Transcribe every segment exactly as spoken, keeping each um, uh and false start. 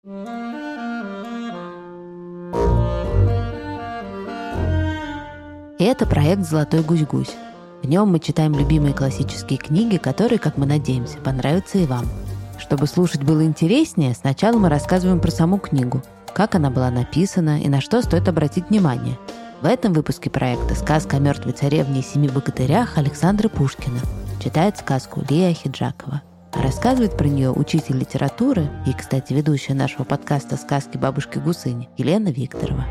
И это проект «Золотой гусь-гусь». В нем мы читаем любимые классические книги, которые, как мы надеемся, понравятся и вам. Чтобы слушать было интереснее, сначала мы рассказываем про саму книгу, как она была написана и на что стоит обратить внимание. В этом выпуске проекта сказка о мертвой царевне и семи богатырях Александра Пушкина. Читает сказку Лия Хиджакова. А рассказывает про нее учитель литературы и, кстати, ведущая нашего подкаста «Сказки бабушки Гусыни» Елена Викторова.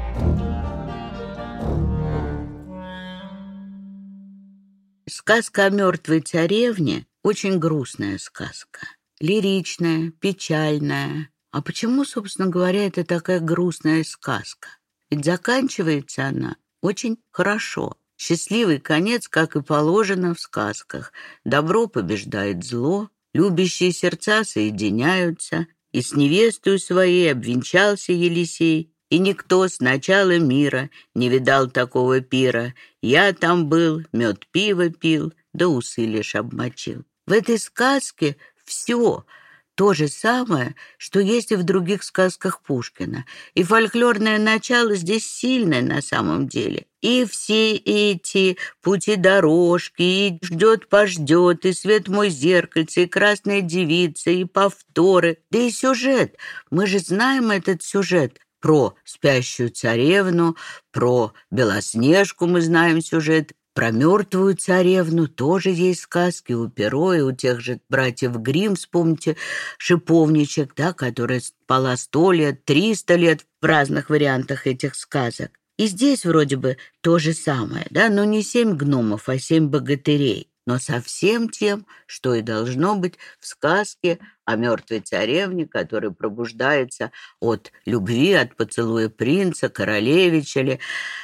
Сказка о мертвой царевне – очень грустная сказка. Лиричная, печальная. А почему, собственно говоря, это такая грустная сказка? Ведь заканчивается она очень хорошо. Счастливый конец, как и положено в сказках. Добро побеждает зло, любящие сердца соединяются, и с невестой своей обвенчался Елисей, и никто с начала мира не видал такого пира. Я там был, мед пиво пил, да усы лишь обмочил. В этой сказке все то же самое, что есть и в других сказках Пушкина. И фольклорное начало здесь сильное на самом деле. И все эти пути-дорожки, и ждет-пождет, и свет мой зеркальце, и красная девица, и повторы, да и сюжет. Мы же знаем этот сюжет. Про спящую царевну, про Белоснежку мы знаем сюжет, про мертвую царевну тоже есть сказки у Перо и у тех же братьев Гримм, вспомните, шиповничек, да, которая спала сто лет, триста лет в разных вариантах этих сказок. И здесь вроде бы то же самое, да, но не семь гномов, а семь богатырей, но совсем тем, что и должно быть в сказке о мертвой царевне, которая пробуждается от любви, от поцелуя принца, королевича ли.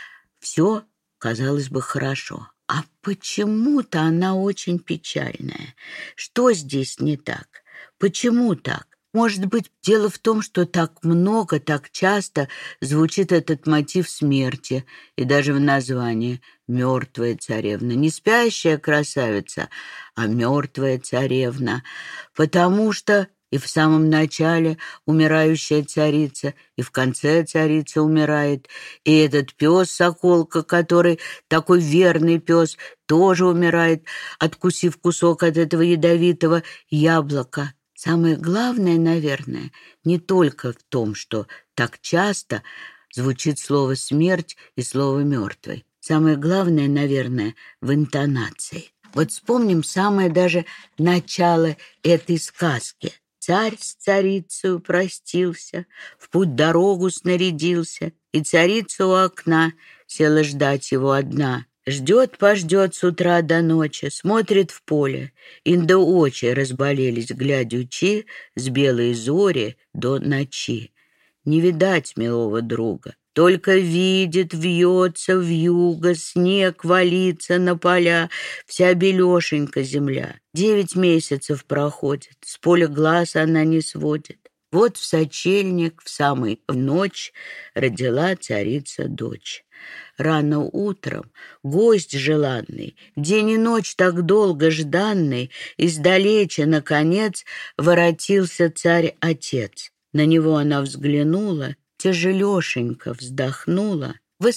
Все, казалось бы, хорошо. А почему-то она очень печальная. Что здесь не так? Почему так? Может быть, дело в том, что так много, так часто звучит этот мотив смерти, и даже в названии «Мертвая царевна». Не спящая красавица, а мертвая царевна. Потому что и в самом начале умирающая царица, и в конце царица умирает, и этот пес Соколка, который такой верный пес, тоже умирает, откусив кусок от этого ядовитого яблока. Самое главное, наверное, не только в том, что так часто звучит слово «смерть» и слово «мертвый». Самое главное, наверное, в интонации. Вот вспомним самое даже начало этой сказки. Царь с царицей простился, в путь дорогу снарядился, и царица у окна села ждать его одна. Ждет-пождет с утра до ночи, смотрит в поле. Инда очи разболелись, глядячи, с белой зори до ночи. Не видать милого друга, только видит, вьется вьюга, снег валится на поля, вся белешенька земля. Девять месяцев проходит, с поля глаз она не сводит. Вот в сочельник, в самую ночь, родила царица дочь. Рано утром гость желанный, день и ночь так долго жданный, издалече, наконец, воротился царь-отец. На него она взглянула, тяжелешенько вздохнула,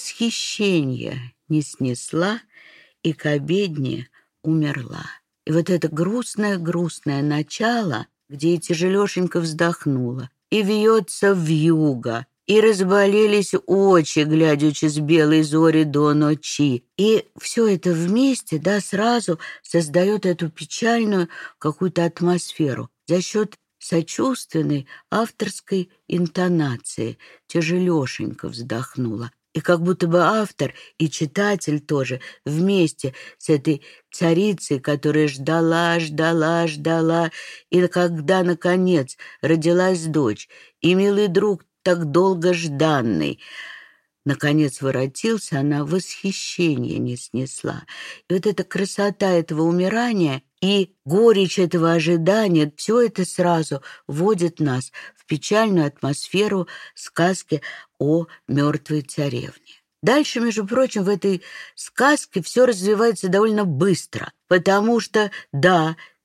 восхищение не снесла и к обедне умерла. И вот это грустное-грустное начало, где и тяжелешенько вздохнула, и вьется вьюга, и разболелись очи, глядячи с белой зори до ночи. И все это вместе, да, сразу создает эту печальную какую-то атмосферу за счет сочувственной авторской интонации. Тяжелешенько вздохнула. И как будто бы автор и читатель тоже вместе с этой царицей, которая ждала, ждала, ждала, и когда, наконец, родилась дочь, и милый друг так долго жданный, наконец воротился, она восхищение не снесла. И вот эта красота этого умирания и горечь этого ожидания, все это сразу вводит нас в печальную атмосферу сказки о мертвой царевне. Дальше, между прочим, в этой сказке все развивается довольно быстро, потому что, да,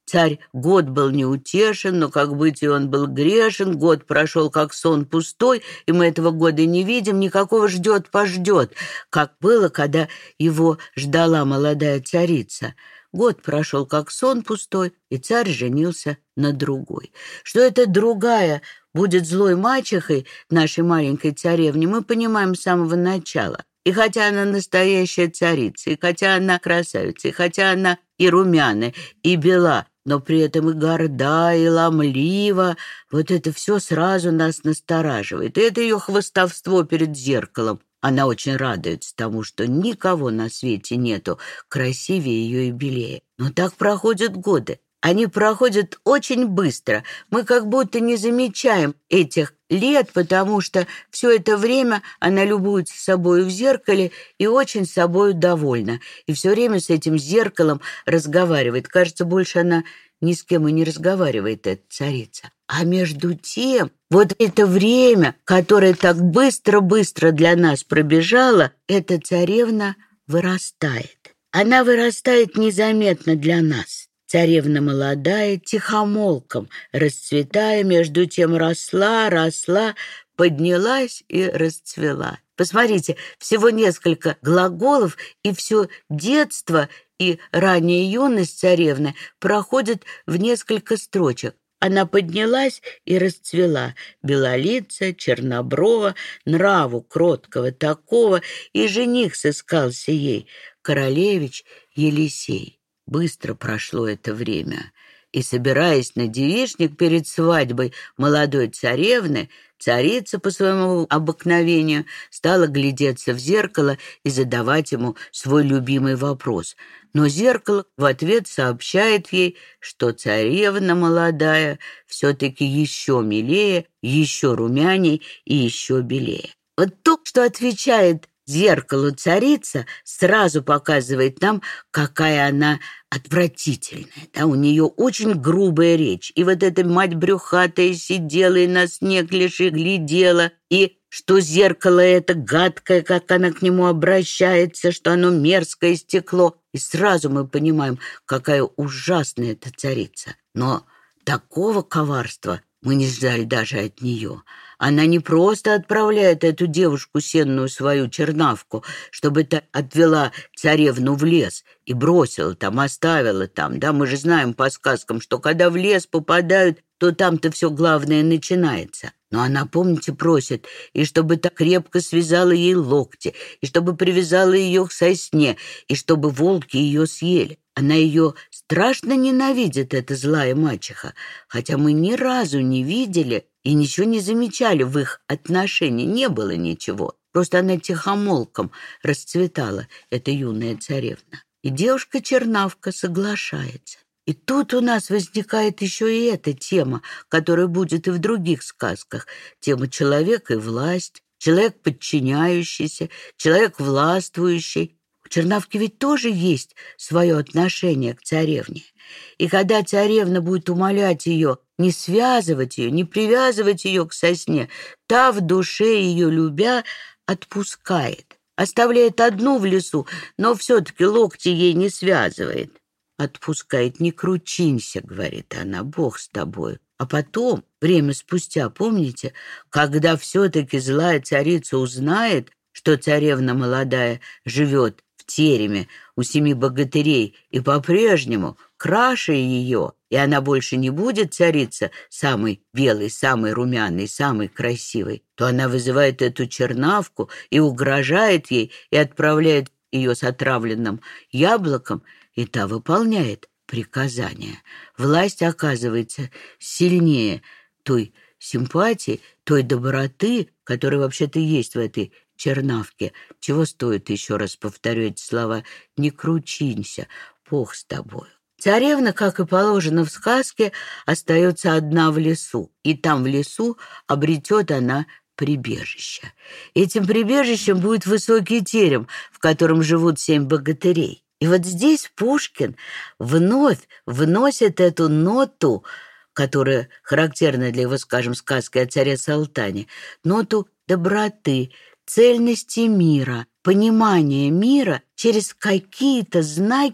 Царь год был неутешен, но как быть и он был грешен, год прошел как сон пустой, и мы этого года не видим, никакого ждет-пождет, как было, когда его ждала молодая царица. Год прошел как сон пустой, и царь женился на другой. Что эта другая будет злой мачехой нашей маленькой царевне, мы понимаем с самого начала. И хотя она настоящая царица, и хотя она красавица, и хотя она и румяная, и бела, но при этом и горда, и ломлива, вот это все сразу нас настораживает. И это ее хвастовство перед зеркалом. Она очень радуется тому, что никого на свете нету красивее ее и белее. Но так проходят годы. Они проходят очень быстро. Мы как будто не замечаем этих лет, потому что все это время она любуется собой в зеркале и очень собой довольна. И все время с этим зеркалом разговаривает. Кажется, больше она ни с кем и не разговаривает, эта царица. А между тем, вот это время, которое так быстро-быстро для нас пробежало, эта царевна вырастает. Она вырастает незаметно для нас. Царевна молодая, тихомолком, расцветая, между тем росла, росла, поднялась и расцвела. Посмотрите, всего несколько глаголов, и все детство и ранняя юность царевны проходят в несколько строчек. Она поднялась и расцвела, белолица, черноброва, нраву кроткого такого, и жених сыскался ей, королевич Елисей. Быстро прошло это время, и, собираясь на девичник перед свадьбой молодой царевны, царица по своему обыкновению стала глядеться в зеркало и задавать ему свой любимый вопрос. Но зеркало в ответ сообщает ей, что царевна молодая все-таки еще милее, еще румяней и еще белее. Вот то, что отвечает зеркалу царица, сразу показывает нам, какая она отвратительная. Да, у нее очень грубая речь. И вот эта мать брюхатая сидела и на снег лишь и глядела, и что зеркало это гадкое, как она к нему обращается, что оно мерзкое стекло. И сразу мы понимаем, какая ужасная эта царица. Но такого коварства мы не ждали даже от нее. Она не просто отправляет эту девушку сенную свою чернавку, чтобы та отвела царевну в лес и бросила там, оставила там. Да, мы же знаем по сказкам, что когда в лес попадают, то там-то все главное начинается. Но она, помните, просит, и чтобы та крепко связала ей локти, и чтобы привязала ее к сосне, и чтобы волки ее съели. Она ее страшно ненавидит, эта злая мачеха, хотя мы ни разу не видели и ничего не замечали в их отношении, не было ничего. Просто она тихомолком расцветала, эта юная царевна. И девушка-чернавка соглашается. И тут у нас возникает еще и эта тема, которая будет и в других сказках. Тема человека и власть, человек подчиняющийся, человек властвующий. У чернавки ведь тоже есть свое отношение к царевне. И когда царевна будет умолять ее не связывать ее, не привязывать ее к сосне, та, в душе ее любя, отпускает. Оставляет одну в лесу, но все-таки локти ей не связывает. Отпускает, не кручинься, говорит она, Бог с тобою. А потом, время спустя, помните, когда все-таки злая царица узнает, что царевна молодая живет в тереме у семи богатырей и по-прежнему краше ее, и она больше не будет царица самой белой, самой румяной, самой красивой, то она вызывает эту чернавку и угрожает ей, и отправляет ее с отравленным яблоком, и та выполняет приказания. Власть оказывается сильнее той симпатии, той доброты, которая вообще-то есть в этой чернавке. Чего стоит, еще раз повторю эти слова, не кручинься, Бог с тобою. Царевна, как и положено в сказке, остается одна в лесу, и там в лесу обретет она прибежище. Этим прибежищем будет высокий терем, в котором живут семь богатырей. И вот здесь Пушкин вновь вносит эту ноту, которая характерна для его, скажем, сказки о царе Салтане, ноту доброты, цельности мира, понимания мира через какие-то знаки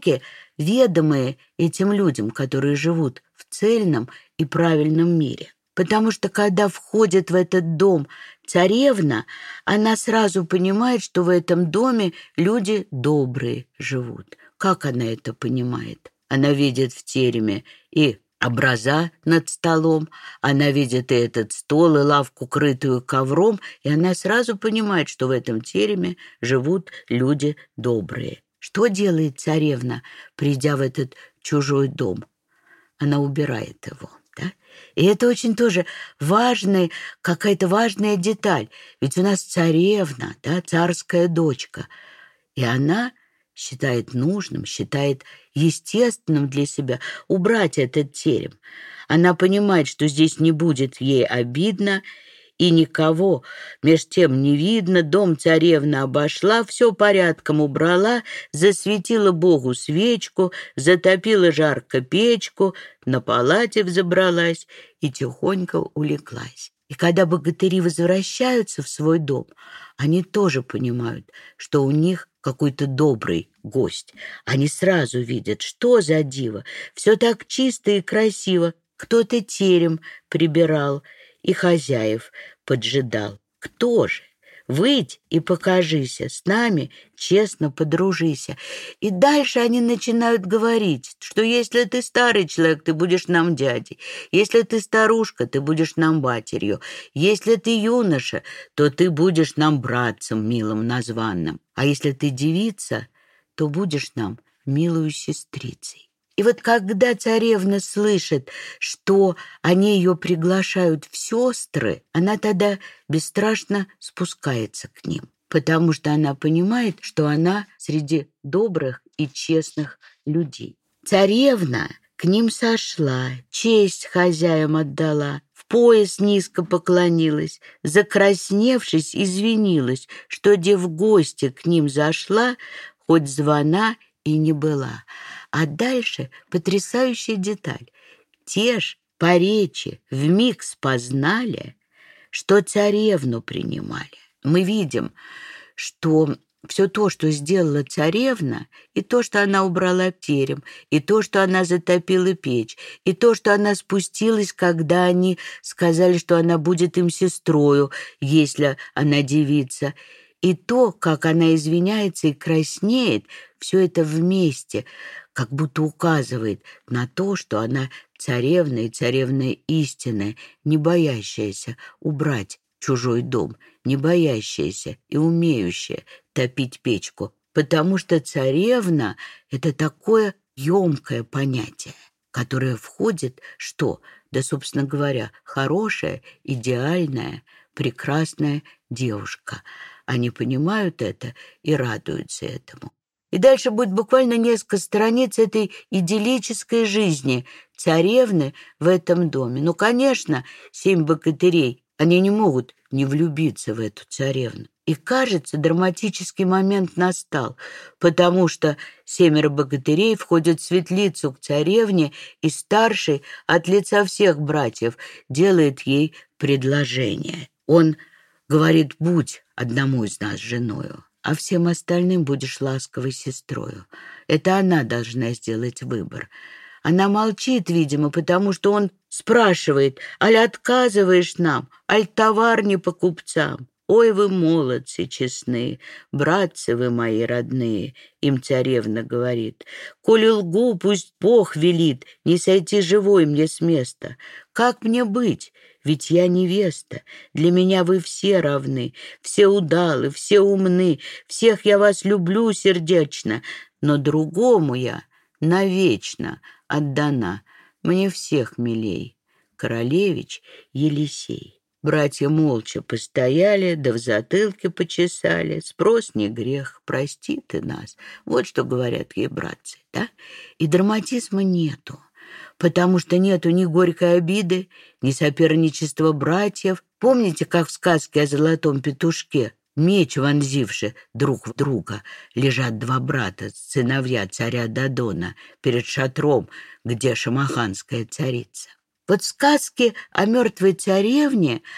ведомые этим людям, которые живут в цельном и правильном мире. Потому что когда входит в этот дом царевна, она сразу понимает, что в этом доме люди добрые живут. Как она это понимает? Она видит в тереме и образа над столом, она видит и этот стол, и лавку, крытую ковром, и она сразу понимает, что в этом тереме живут люди добрые. Что делает царевна, придя в этот чужой дом? Она убирает его. Да? И это очень тоже важная, какая-то важная деталь. Ведь у нас царевна, да, царская дочка. И она считает нужным, считает естественным для себя убрать этот терем. Она понимает, что здесь не будет ей обидно, и никого меж тем не видно. Дом царевна обошла, все порядком убрала, засветила Богу свечку, затопила жарко печку, на палате взобралась и тихонько улеглась. И когда богатыри возвращаются в свой дом, они тоже понимают, что у них какой-то добрый гость. Они сразу видят, что за диво. Все так чисто и красиво. Кто-то терем прибирал и хозяев поджидал. Кто же? Выйдь и покажися, с нами честно подружися. И дальше они начинают говорить, что если ты старый человек, ты будешь нам дядей. Если ты старушка, ты будешь нам матерью. Если ты юноша, то ты будешь нам братцем милым названным. А если ты девица, то будешь нам милую сестрицей. И вот когда царевна слышит, что они ее приглашают в сестры, она тогда бесстрашно спускается к ним, потому что она понимает, что она среди добрых и честных людей. Царевна к ним сошла, честь хозяям отдала, в пояс низко поклонилась, закрасневшись, извинилась, что де в гости к ним зашла, хоть звона и не была. А дальше потрясающая деталь. Те ж по речи вмиг спознали, что царевну принимали. Мы видим, что все то, что сделала царевна, и то, что она убрала терем, и то, что она затопила печь, и то, что она спустилась, когда они сказали, что она будет им сестрою, если она девица, и то, как она извиняется и краснеет, все это вместе как будто указывает на то, что она царевна и царевна истинная, не боящаяся убрать чужой дом, не боящаяся и умеющая топить печку, потому что царевна — это такое емкое понятие, которое входит, что? Да, собственно говоря, хорошая, идеальная, прекрасная девушка. Они понимают это и радуются этому. И дальше будет буквально несколько страниц этой идиллической жизни царевны в этом доме. Ну, конечно, семь богатырей, они не могут не влюбиться в эту царевну. И, кажется, драматический момент настал, потому что семеро богатырей входят в светлицу к царевне, и старший от лица всех братьев делает ей предложение. Он говорит: «Будь одному из нас женою, а всем остальным будешь ласковой сестрою». Это она должна сделать выбор. Она молчит, видимо, потому что он спрашивает: «Аль отказываешь нам, аль товар не по купцам? Ой, вы молодцы честные, братцы вы мои родные», им царевна говорит. «Коли лгу, пусть Бог велит не сойти живой мне с места. Как мне быть? Ведь я невеста, для меня вы все равны, все удалы, все умны, всех я вас люблю сердечно, но другому я навечно отдана, мне всех милей». Королевич Елисей. Братья молча постояли, да в затылке почесали. «Спрос не грех, прости ты нас». Вот что говорят ей братцы, да? И драматизма нету, потому что нету ни горькой обиды, ни соперничества братьев. Помните, как в сказке о золотом петушке, меч вонзивши друг в друга, лежат два брата, сыновья царя Додона, перед шатром, где шамаханская царица? Вот в сказке о мертвой царевне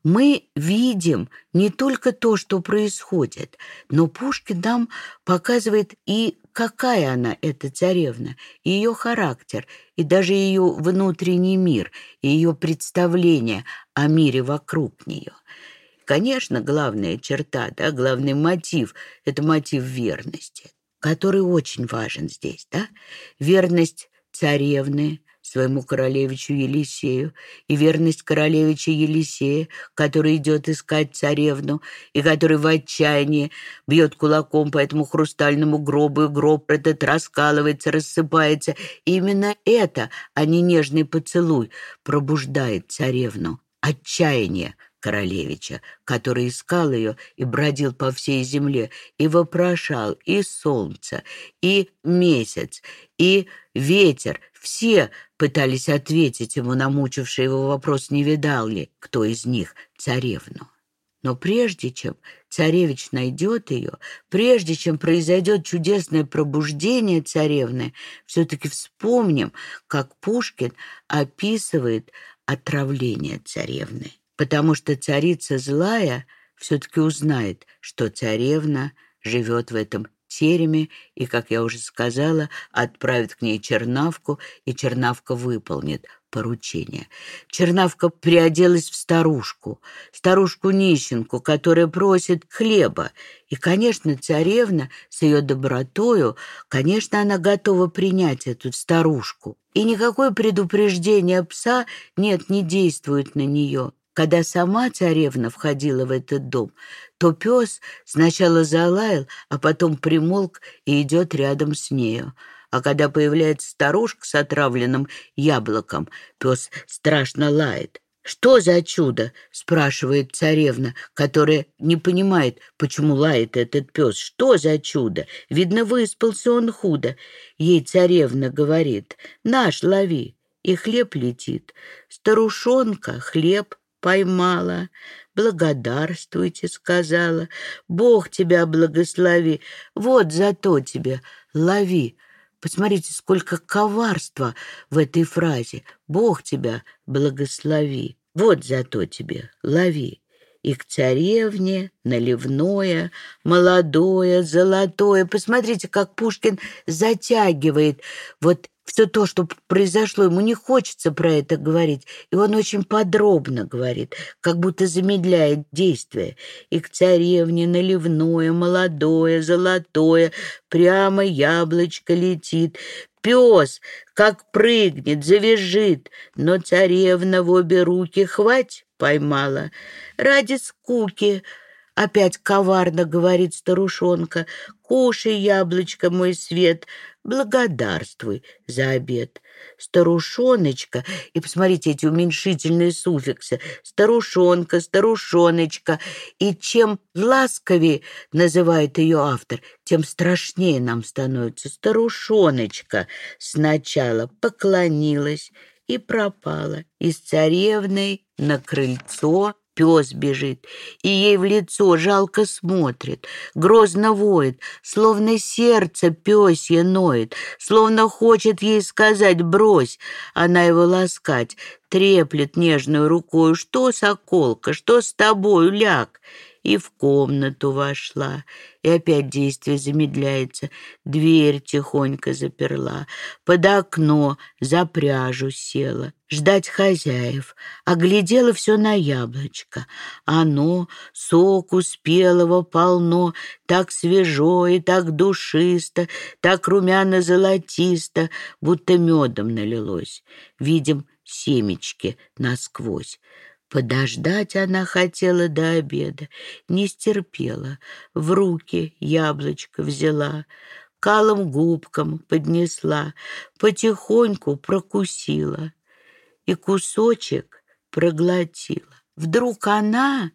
Мы видим не только то, что происходит, но Пушкин нам показывает и какая она, эта царевна, и ее характер, и даже ее внутренний мир, и ее представление о мире вокруг нее. Конечно, главная черта, да, главный мотив – это мотив верности, который очень важен здесь, да? Верность царевны своему королевичу Елисею и верность королевича Елисея, который идет искать царевну и который в отчаянии бьет кулаком по этому хрустальному гробу, и гроб этот раскалывается, рассыпается. И именно это, а не нежный поцелуй, пробуждает царевну. Отчаяние королевича, который искал ее и бродил по всей земле, и вопрошал и солнце, и месяц, и ветер. Все пытались ответить ему на мучивший его вопрос, не видал ли кто из них царевну. Но прежде чем царевич найдет ее, прежде чем произойдет чудесное пробуждение царевны, все-таки вспомним, как Пушкин описывает отравление царевны. Потому что царица злая все-таки узнает, что царевна живет в этом тереме, и, как я уже сказала, отправит к ней Чернавку, и Чернавка выполнит поручение. Чернавка приоделась в старушку, старушку-нищенку, которая просит хлеба. И, конечно, царевна с ее добротою, конечно, она готова принять эту старушку. И никакое предупреждение пса, нет, не действует на нее. Когда сама царевна входила в этот дом, то пес сначала залаял, а потом примолк и идет рядом с нею. А когда появляется старушка с отравленным яблоком, пес страшно лает. «Что за чудо?» — спрашивает царевна, которая не понимает, почему лает этот пес. «Что за чудо? Видно, выспался он худо». Ей царевна говорит: «Наш лови». И хлеб летит. Старушонка хлеб поймала. «Благодарствуйте», — сказала, «Бог тебя благослови. Вот зато тебе лови». Посмотрите, сколько коварства в этой фразе. «Бог тебя благослови. Вот зато тебе лови». И к царевне наливное, молодое, золотое. Посмотрите, как Пушкин затягивает вот все то, что произошло. Ему не хочется про это говорить, и он очень подробно говорит, как будто замедляет действие. И к царевне наливное, молодое, золотое, прямо яблочко летит. Пес, как прыгнет, завизжит, но царевна в обе руки хвать поймала. Ради скуки, опять коварно говорит старушонка, кушай, яблочко, мой свет, благодарствуй за обед. Старушоночка, и посмотрите эти уменьшительные суффиксы, старушонка, старушоночка, и чем ласковее называет ее автор, тем страшнее нам становится. Старушоночка сначала поклонилась и пропала. И с царевной на крыльцо пес бежит, и ей в лицо жалко смотрит, грозно воет, словно сердце пёсье ноет, словно хочет ей сказать «брось». Она его ласкать, треплет нежную рукою: «Что, соколка, что с тобою, ляг?» И в комнату вошла, и опять действие замедляется. Дверь тихонько заперла, под окно за пряжу села, ждать хозяев, оглядела все на яблочко. Оно соку спелого полно, так свежо и так душисто, так румяно-золотисто, будто медом налилось. Видим семечки насквозь. Подождать она хотела до обеда, не стерпела, в руки яблочко взяла, калым губкам поднесла, потихоньку прокусила и кусочек проглотила. Вдруг она,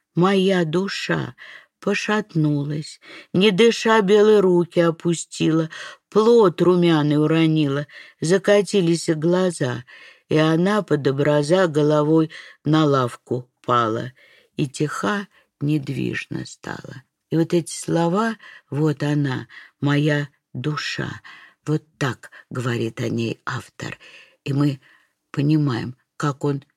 моя душа, пошатнулась, не дыша белые руки опустила, плод румяный уронила, закатились глаза — и она под образа головой на лавку пала, и тиха недвижно стала. И вот эти слова: «Вот она, моя душа», вот так говорит о ней автор. И мы понимаем, как он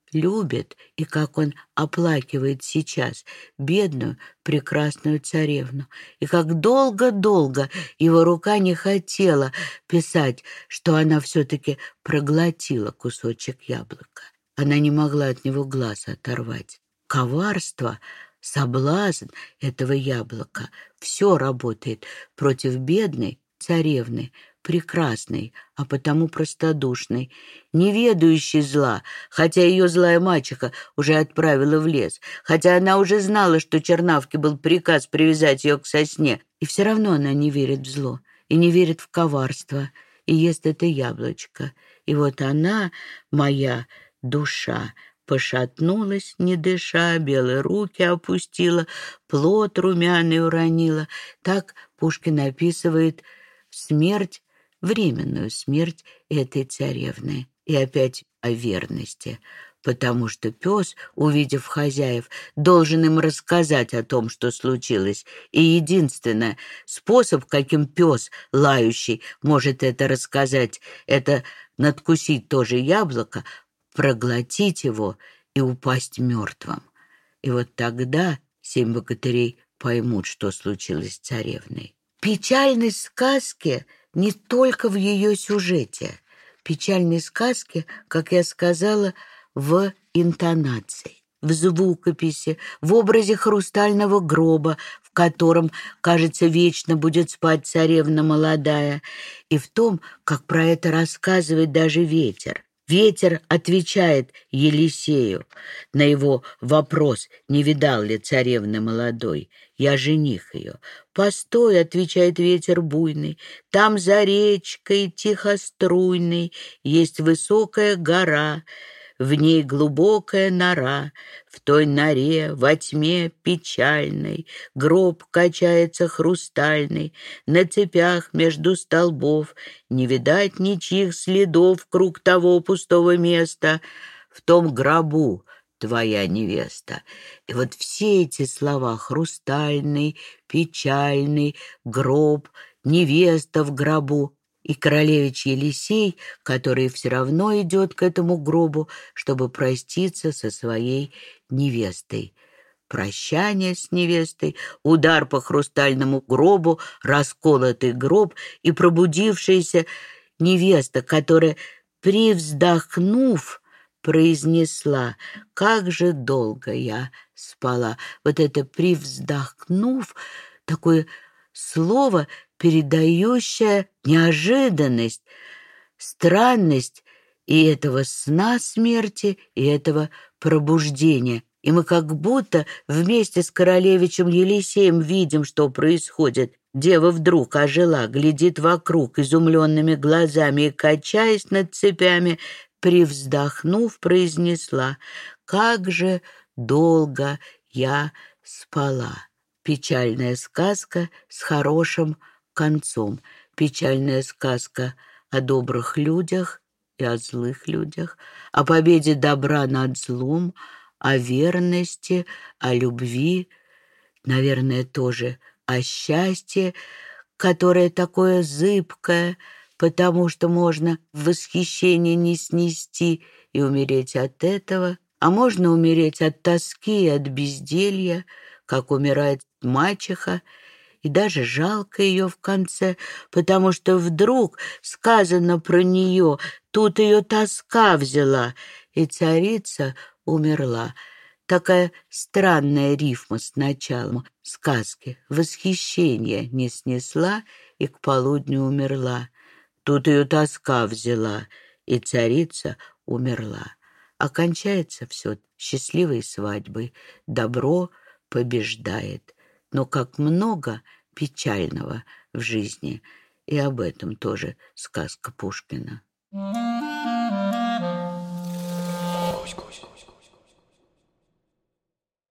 любит и как он оплакивает сейчас бедную прекрасную царевну, и как долго-долго его рука не хотела писать, что она все-таки проглотила кусочек яблока. Она не могла от него глаз оторвать. Коварство, соблазн этого яблока — все работает против бедной царевны, прекрасной, а потому простодушной, не ведающей зла, хотя ее злая мачеха уже отправила в лес, хотя она уже знала, что Чернавке был приказ привязать ее к сосне, и все равно она не верит в зло и не верит в коварство, и ест это яблочко. И вот она, моя душа, пошатнулась, не дыша, белые руки опустила, плод румяный уронила. Так Пушкин описывает смерть, временную смерть этой царевны. И опять о верности, потому что пес, увидев хозяев, должен им рассказать о том, что случилось. И единственный способ, каким пес, лающий, может это рассказать, это надкусить тоже яблоко, проглотить его и упасть мертвым. И вот тогда семь богатырей поймут, что случилось с царевной. Печальность сказки не только в ее сюжете. Печальной сказки, как я сказала, в интонации, в звукописи, в образе хрустального гроба, в котором, кажется, вечно будет спать царевна молодая, и в том, как про это рассказывает даже ветер. Ветер отвечает Елисею на его вопрос, не видал ли царевны молодой. «Я жених ее». «Постой», — отвечает ветер буйный, «там за речкой тихоструйной есть высокая гора, в ней глубокая нора, в той норе во тьме печальной гроб качается хрустальный, на цепях между столбов не видать ничьих следов круг того пустого места, в том гробу твоя невеста». И вот все эти слова: хрустальный, печальный, гроб, невеста в гробу, и королевич Елисей, который все равно идет к этому гробу, чтобы проститься со своей невестой. Прощание с невестой, удар по хрустальному гробу, расколотый гроб и пробудившаяся невеста, которая, привздохнув, произнесла: «Как же долго я спала». Вот это «привздохнув» — такое слово, передающее неожиданность, странность и этого сна смерти, и этого пробуждения. И мы как будто вместе с королевичем Елисеем видим, что происходит. Дева вдруг ожила, глядит вокруг изумленными глазами и, качаясь над цепями, привздохнув, произнесла: «Как же долго я спала». Печальная сказка с хорошим концом. Печальная сказка о добрых людях и о злых людях, о победе добра над злом, о верности, о любви, наверное, тоже о счастье, которое такое зыбкое, потому что можно в восхищении не снести и умереть от этого, а можно умереть от тоски и от безделья, как умирает мачеха, и даже жалко ее в конце, потому что вдруг сказано про нее, тут ее тоска взяла, и царица умерла. Такая странная рифма с началом сказки. Восхищение не снесла и к полудню умерла. Тут ее тоска взяла, и царица умерла. Окончается все счастливой свадьбой. Добро побеждает. Но как много печального в жизни. И об этом тоже сказка Пушкина. Гусь, гусь.